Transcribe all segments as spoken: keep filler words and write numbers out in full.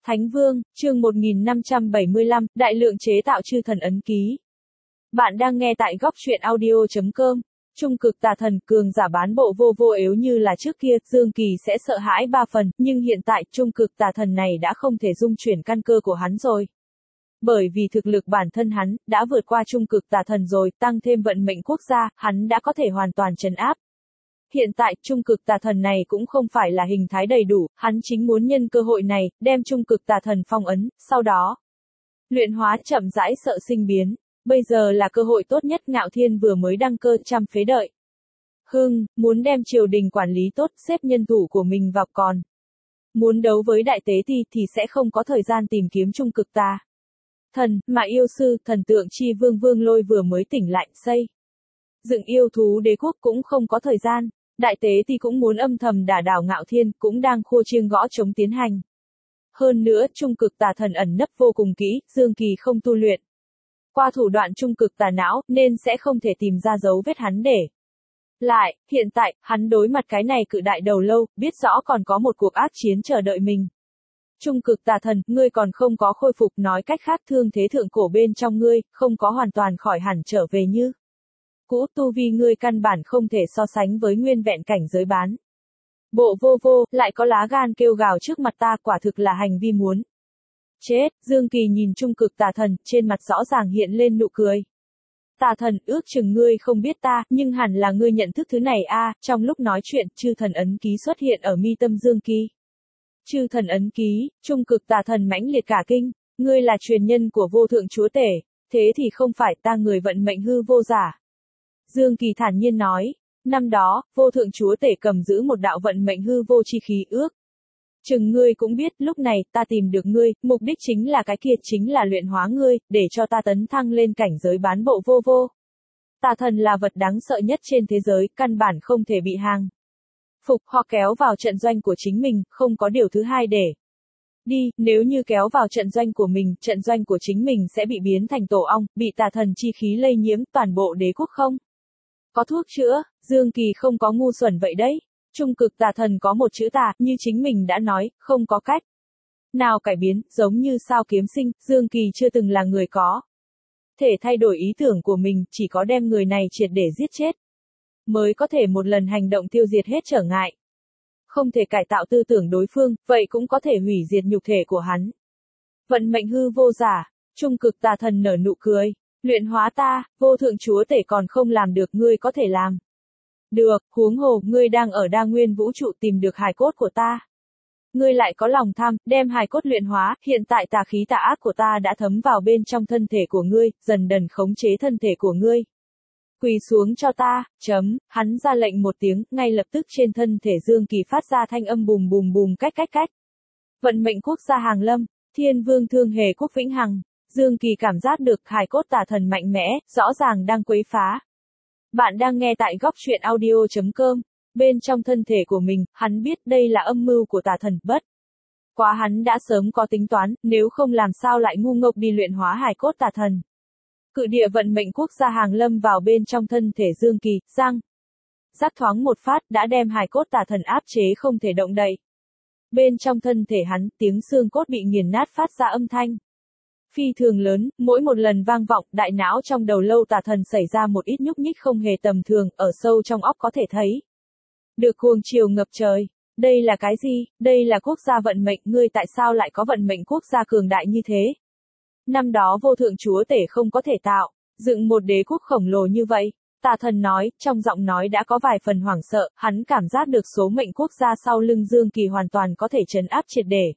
Thánh Vương, chương một nghìn năm trăm bảy mươi lăm, Đại lượng chế tạo chư thần ấn ký. Bạn đang nghe tại góc truyện audio chấm com. Trung cực tà thần, cường giả bán bộ vô vô yếu như là trước kia, Dương Kỳ sẽ sợ hãi ba phần, nhưng hiện tại, trung cực tà thần này đã không thể dung chuyển căn cơ của hắn rồi. Bởi vì thực lực bản thân hắn, đã vượt qua trung cực tà thần rồi, tăng thêm vận mệnh quốc gia, hắn đã có thể hoàn toàn trấn áp. Hiện tại, trung cực tà thần này cũng không phải là hình thái đầy đủ, hắn chính muốn nhân cơ hội này, đem trung cực tà thần phong ấn, sau đó luyện hóa chậm rãi sợ sinh biến. Bây giờ là cơ hội tốt nhất, Ngạo Thiên vừa mới đăng cơ trăm phế đợi. Hưng, muốn đem triều đình quản lý tốt, xếp nhân thủ của mình vào còn. Muốn đấu với đại tế ti thì sẽ không có thời gian tìm kiếm trung cực tà thần, mà yêu sư, thần tượng chi vương Vương Lôi vừa mới tỉnh lại, xây dựng yêu thú đế quốc cũng không có thời gian. Đại tế thì cũng muốn âm thầm đả đảo Ngạo Thiên, cũng đang khua chiêng gõ chống tiến hành. Hơn nữa, trung cực tà thần ẩn nấp vô cùng kỹ, Dương Kỳ không tu luyện qua thủ đoạn trung cực tà não, nên sẽ không thể tìm ra dấu vết hắn để lại. Hiện tại, hắn đối mặt cái này cự đại đầu lâu, biết rõ còn có một cuộc ác chiến chờ đợi mình. Trung cực tà thần, ngươi còn không có khôi phục, nói cách khác thương thế thượng cổ bên trong ngươi, không có hoàn toàn khỏi hẳn trở về như cũ, tu vi ngươi căn bản không thể so sánh với nguyên vẹn cảnh giới bán bộ vô vô, lại có lá gan kêu gào trước mặt ta, quả thực là hành vi muốn chết. Dương Kỳ nhìn trung cực tà thần, trên mặt rõ ràng hiện lên nụ cười. Tà thần, ước chừng ngươi không biết ta, nhưng hẳn là ngươi nhận thức thứ này a. À, trong lúc nói chuyện, chư thần ấn ký xuất hiện ở mi tâm Dương Kỳ. Chư thần ấn ký, trung cực tà thần mãnh liệt cả kinh, ngươi là truyền nhân của vô thượng chúa tể, thế thì không phải ta người vận mệnh hư vô giả. Dương Kỳ thản nhiên nói, năm đó, vô thượng chúa tể cầm giữ một đạo vận mệnh hư vô chi khí, ước chừng ngươi cũng biết, lúc này, ta tìm được ngươi, mục đích chính là cái kia, chính là luyện hóa ngươi, để cho ta tấn thăng lên cảnh giới bán bộ vô vô. Tà thần là vật đáng sợ nhất trên thế giới, căn bản không thể bị hàng phục hoặc kéo vào trận doanh của chính mình, không có điều thứ hai để đi. Nếu như kéo vào trận doanh của mình, trận doanh của chính mình sẽ bị biến thành tổ ong, bị tà thần chi khí lây nhiễm, toàn bộ đế quốc không có thuốc chữa. Dương Kỳ không có ngu xuẩn vậy đấy. Trung cực tà thần có một chữ tà, như chính mình đã nói, không có cách nào cải biến, giống như sao kiếm sinh, Dương Kỳ chưa từng là người có thể thay đổi ý tưởng của mình, chỉ có đem người này triệt để giết chết mới có thể một lần hành động tiêu diệt hết trở ngại. Không thể cải tạo tư tưởng đối phương, vậy cũng có thể hủy diệt nhục thể của hắn. Vận mệnh hư vô giả, trung cực tà thần nở nụ cười, luyện hóa ta, vô thượng chúa tể còn không làm được, ngươi có thể làm được, huống hồ, ngươi đang ở đa nguyên vũ trụ tìm được hài cốt của ta. Ngươi lại có lòng tham, đem hài cốt luyện hóa, hiện tại tà khí tà ác của ta đã thấm vào bên trong thân thể của ngươi, dần dần khống chế thân thể của ngươi. Quỳ xuống cho ta, chấm, hắn ra lệnh một tiếng, ngay lập tức trên thân thể Dương Kỳ phát ra thanh âm bùm bùm bùm cách cách cách. Vận mệnh quốc gia hàng lâm, thiên vương thương hề quốc vĩnh hằng, Dương Kỳ cảm giác được hài cốt tà thần mạnh mẽ, rõ ràng đang quấy phá. Bạn đang nghe tại góc truyện audio chấm com, bên trong thân thể của mình, hắn biết đây là âm mưu của tà thần, bất quá hắn đã sớm có tính toán, nếu không làm sao lại ngu ngốc đi luyện hóa hài cốt tà thần. Cự địa vận mệnh quốc gia hàng lâm vào bên trong thân thể Dương Kỳ, răng rắc thoáng một phát, đã đem hài cốt tà thần áp chế không thể động đậy. Bên trong thân thể hắn, tiếng xương cốt bị nghiền nát phát ra âm thanh phi thường lớn, mỗi một lần vang vọng, đại não trong đầu lâu tà thần xảy ra một ít nhúc nhích không hề tầm thường, ở sâu trong óc có thể thấy được cuồng chiều ngập trời. Đây là cái gì? Đây là quốc gia vận mệnh, ngươi tại sao lại có vận mệnh quốc gia cường đại như thế? Năm đó vô thượng chúa tể không có thể tạo dựng một đế quốc khổng lồ như vậy. Tà thần nói, trong giọng nói đã có vài phần hoảng sợ, hắn cảm giác được số mệnh quốc gia sau lưng Dương Kỳ hoàn toàn có thể trấn áp triệt để.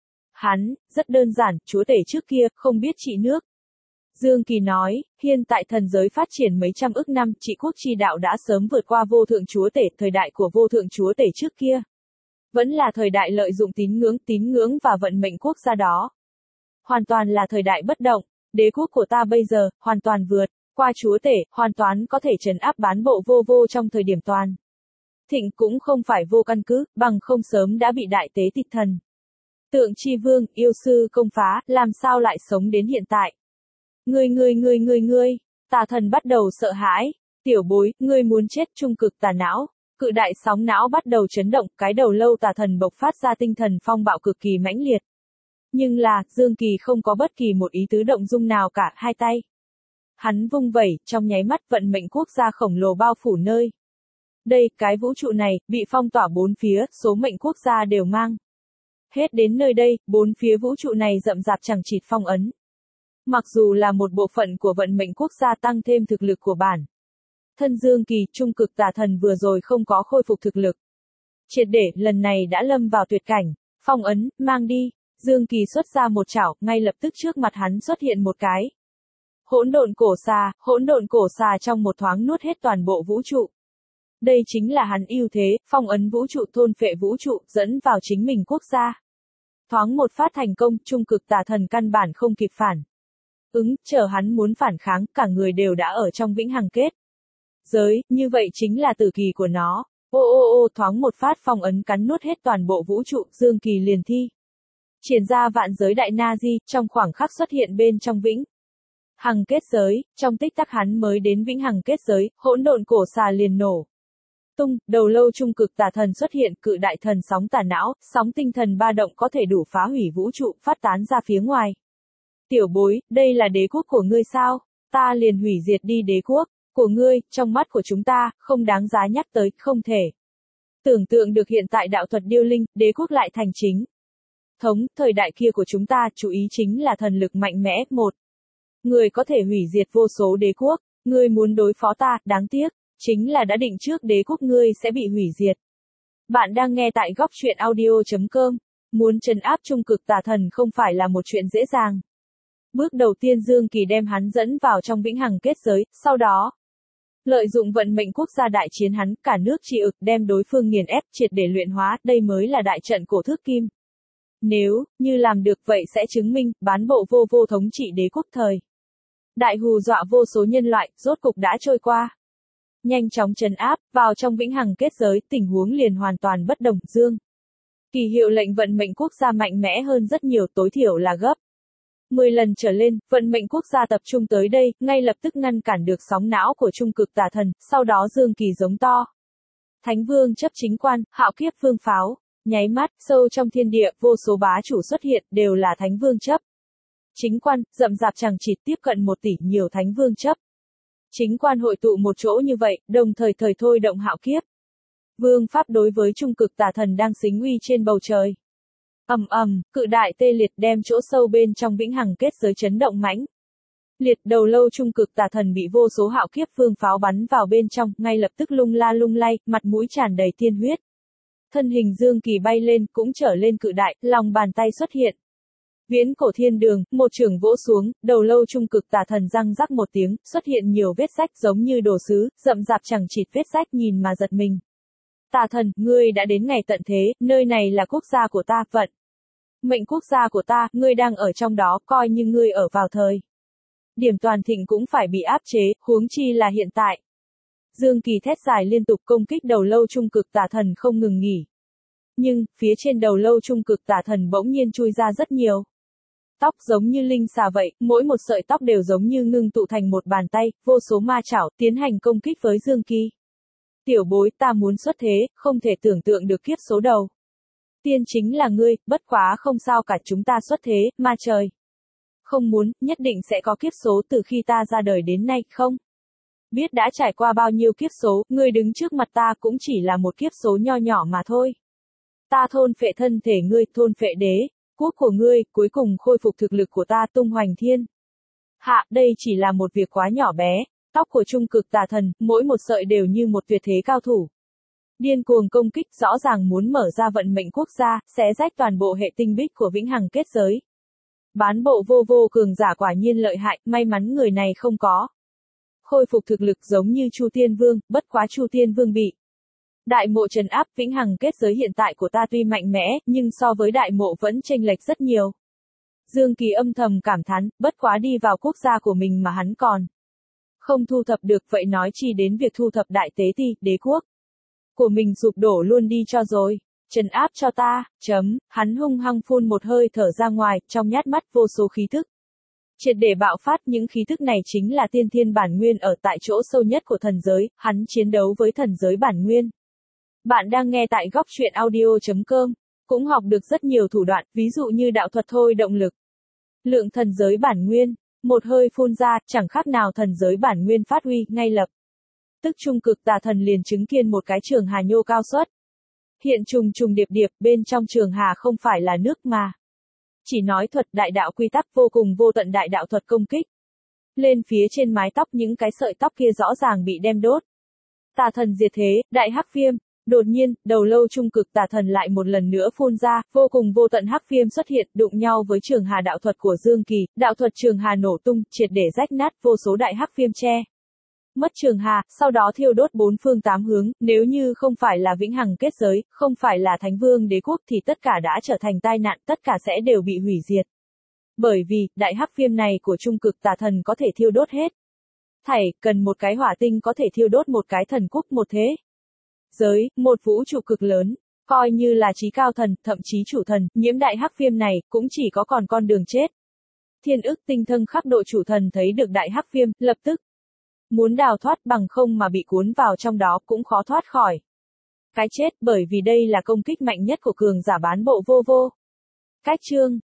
Hắn, rất đơn giản, chúa tể trước kia, không biết trị nước. Dương Kỳ nói, hiện tại thần giới phát triển mấy trăm ức năm, trị quốc chi đạo đã sớm vượt qua vô thượng chúa tể, thời đại của vô thượng chúa tể trước kia. Vẫn là thời đại lợi dụng tín ngưỡng, tín ngưỡng và vận mệnh quốc gia đó. Hoàn toàn là thời đại bất động, đế quốc của ta bây giờ, hoàn toàn vượt qua chúa tể, hoàn toàn có thể trấn áp bán bộ vô vô trong thời điểm toàn thịnh, cũng không phải vô căn cứ, bằng không sớm đã bị đại tế tịch thần tượng chi vương, yêu sư công phá, làm sao lại sống đến hiện tại. Ngươi ngươi ngươi ngươi ngươi, tà thần bắt đầu sợ hãi, tiểu bối, ngươi muốn chết. Trung cực tà não, cự đại sóng não bắt đầu chấn động, cái đầu lâu tà thần bộc phát ra tinh thần phong bạo cực kỳ mãnh liệt. Nhưng là, Dương Kỳ không có bất kỳ một ý tứ động dung nào cả, hai tay. Hắn vung vẩy, trong nháy mắt vận mệnh quốc gia khổng lồ bao phủ nơi. Đây, cái vũ trụ này, bị phong tỏa bốn phía, số mệnh quốc gia đều mang. Hết đến nơi đây, bốn phía vũ trụ này rậm rạp chẳng chịt phong ấn. Mặc dù là một bộ phận của vận mệnh quốc gia tăng thêm thực lực của bản. Thân Dương Kỳ, trung cực tà thần vừa rồi không có khôi phục thực lực. Triệt để, lần này đã lâm vào tuyệt cảnh. Phong ấn, mang đi. Dương Kỳ xuất ra một chảo, ngay lập tức trước mặt hắn xuất hiện một cái. Hỗn độn cổ xà, hỗn độn cổ xà trong một thoáng nuốt hết toàn bộ vũ trụ. Đây chính là hắn ưu thế, phong ấn vũ trụ thôn phệ vũ trụ, dẫn vào chính mình quốc gia. Thoáng một phát thành công, trung cực tà thần căn bản không kịp phản. Ứng, chờ hắn muốn phản kháng, cả người đều đã ở trong vĩnh hằng kết. Giới, như vậy chính là tử kỳ của nó. Ô ô ô thoáng một phát phong ấn cắn nuốt hết toàn bộ vũ trụ, Dương Kỳ liền thi. Triển ra vạn giới đại na di, trong khoảng khắc xuất hiện bên trong vĩnh. Hằng kết giới, trong tích tắc hắn mới đến vĩnh hằng kết giới, hỗn độn cổ xà liền nổ. Tung, đầu lâu trung cực tà thần xuất hiện, cự đại thần sóng tà não, sóng tinh thần ba động có thể đủ phá hủy vũ trụ, phát tán ra phía ngoài. Tiểu bối, đây là đế quốc của ngươi sao? Ta liền hủy diệt đi đế quốc của ngươi, trong mắt của chúng ta, không đáng giá nhắc tới, không thể. Tưởng tượng được hiện tại đạo thuật điêu linh, đế quốc lại thành chính thống, thời đại kia của chúng ta, chú ý chính là thần lực mạnh mẽ, một. Người có thể hủy diệt vô số đế quốc, ngươi muốn đối phó ta, đáng tiếc, chính là đã định trước đế quốc ngươi sẽ bị hủy diệt. Bạn đang nghe tại góc truyện audio chấm com, muốn trấn áp trung cực tà thần không phải là một chuyện dễ dàng. Bước đầu tiên Dương Kỳ đem hắn dẫn vào trong vĩnh hằng kết giới, sau đó lợi dụng vận mệnh quốc gia đại chiến hắn, cả nước tri ực đem đối phương nghiền ép triệt để luyện hóa, đây mới là đại trận cổ thước kim. Nếu như làm được vậy sẽ chứng minh bán bộ vô vô thống trị đế quốc thời. Đại hù dọa vô số nhân loại, rốt cục đã trôi qua. Nhanh chóng trấn áp, vào trong vĩnh hằng kết giới, tình huống liền hoàn toàn bất đồng, Dương Kỳ hiệu lệnh vận mệnh quốc gia mạnh mẽ hơn rất nhiều, tối thiểu là gấp mười lần trở lên, vận mệnh quốc gia tập trung tới đây, ngay lập tức ngăn cản được sóng não của trung cực tà thần, sau đó Dương Kỳ giống to. Thánh vương chấp chính quan, hạo kiếp vương pháo, nháy mắt, sâu trong thiên địa, vô số bá chủ xuất hiện, đều là thánh vương chấp chính quan, rậm rạp chẳng chịt tiếp cận một tỷ nhiều thánh vương chấp chính quan hội tụ một chỗ như vậy, đồng thời thời thôi động hạo kiếp vương pháp đối với trung cực tà thần đang xính uy trên bầu trời. Ầm ầm, cự đại tê liệt đem chỗ sâu bên trong vĩnh hằng kết giới chấn động mãnh liệt, đầu lâu trung cực tà thần bị vô số hạo kiếp vương pháo bắn vào bên trong, ngay lập tức lung la lung lay, mặt mũi tràn đầy tiên huyết. Thân hình Dương Kỳ bay lên, cũng trở lên cự đại, lòng bàn tay xuất hiện. Viễn cổ thiên đường, một chưởng vỗ xuống, đầu lâu trung cực tà thần răng rắc một tiếng, xuất hiện nhiều vết rách giống như đồ sứ, rậm rạp chẳng chịt vết rách nhìn mà giật mình. Tà thần, ngươi đã đến ngày tận thế, nơi này là quốc gia của ta, vận mệnh quốc gia của ta, ngươi đang ở trong đó, coi như ngươi ở vào thời điểm toàn thịnh cũng phải bị áp chế, huống chi là hiện tại. Dương Kỳ thét dài liên tục công kích đầu lâu trung cực tà thần không ngừng nghỉ. Nhưng, phía trên đầu lâu trung cực tà thần bỗng nhiên chui ra rất nhiều tóc giống như linh xà vậy, mỗi một sợi tóc đều giống như ngưng tụ thành một bàn tay, vô số ma chảo, tiến hành công kích với Dương Kỳ. Tiểu bối, ta muốn xuất thế, không thể tưởng tượng được kiếp số đầu tiên chính là ngươi, bất quá không sao cả, chúng ta xuất thế, ma trời không muốn, nhất định sẽ có kiếp số từ khi ta ra đời đến nay, không biết đã trải qua bao nhiêu kiếp số, ngươi đứng trước mặt ta cũng chỉ là một kiếp số nho nhỏ mà thôi. Ta thôn phệ thân thể ngươi, thôn phệ đế quốc của ngươi, cuối cùng khôi phục thực lực của ta, tung hoành thiên hạ, đây chỉ là một việc quá nhỏ bé. Tóc của trung cực tà thần, mỗi một sợi đều như một tuyệt thế cao thủ. Điên cuồng công kích, rõ ràng muốn mở ra vận mệnh quốc gia, xé rách toàn bộ hệ tinh bích của vĩnh hằng kết giới. Bán bộ vô vô cường giả quả nhiên lợi hại, may mắn người này không có khôi phục thực lực giống như Chu Tiên Vương, bất quá Chu Tiên Vương bị đại mộ trấn áp, vĩnh hằng kết giới hiện tại của ta tuy mạnh mẽ, nhưng so với đại mộ vẫn chênh lệch rất nhiều. Dương Kỳ âm thầm cảm thán, bất quá đi vào quốc gia của mình mà hắn còn không thu thập được, vậy nói chi đến việc thu thập đại tế ti, đế quốc của mình sụp đổ luôn đi cho rồi. Trấn áp cho ta, chấm, hắn hung hăng phun một hơi thở ra ngoài, trong nhát mắt vô số khí thức triệt để bạo phát, những khí thức này chính là tiên thiên bản nguyên ở tại chỗ sâu nhất của thần giới, hắn chiến đấu với thần giới bản nguyên. Bạn đang nghe tại góc truyện audio chấm com. cũng học được rất nhiều thủ đoạn, ví dụ như đạo thuật thôi động lực. Lượng thần giới bản nguyên, một hơi phun ra, chẳng khác nào thần giới bản nguyên phát huy, ngay lập tức trung cực tà thần liền chứng kiến một cái trường hà nhô cao suất. Hiện trùng trùng điệp điệp, bên trong trường hà không phải là nước mà chỉ nói thuật đại đạo quy tắc vô cùng vô tận đại đạo thuật công kích. Lên phía trên mái tóc những cái sợi tóc kia rõ ràng bị đem đốt. Tà thần diệt thế, đại hắc viêm. Đột nhiên, đầu lâu trung cực tà thần lại một lần nữa phun ra, vô cùng vô tận hắc viêm xuất hiện, đụng nhau với trường hà đạo thuật của Dương Kỳ, đạo thuật trường hà nổ tung, triệt để rách nát vô số đại hắc viêm che mất trường hà, sau đó thiêu đốt bốn phương tám hướng, nếu như không phải là vĩnh hằng kết giới, không phải là Thánh Vương đế quốc thì tất cả đã trở thành tai nạn, tất cả sẽ đều bị hủy diệt. Bởi vì, đại hắc viêm này của trung cực tà thần có thể thiêu đốt hết thảy, cần một cái hỏa tinh có thể thiêu đốt một cái thần quốc một thế giới, một vũ trụ cực lớn, coi như là chí cao thần, thậm chí chủ thần, nhiễm đại hắc viêm này, cũng chỉ có còn con đường chết. Thiên ức tinh thân khắc độ chủ thần thấy được đại hắc viêm, lập tức muốn đào thoát bằng không mà bị cuốn vào trong đó cũng khó thoát khỏi cái chết, bởi vì đây là công kích mạnh nhất của cường giả bán bộ vô vô. Cách chương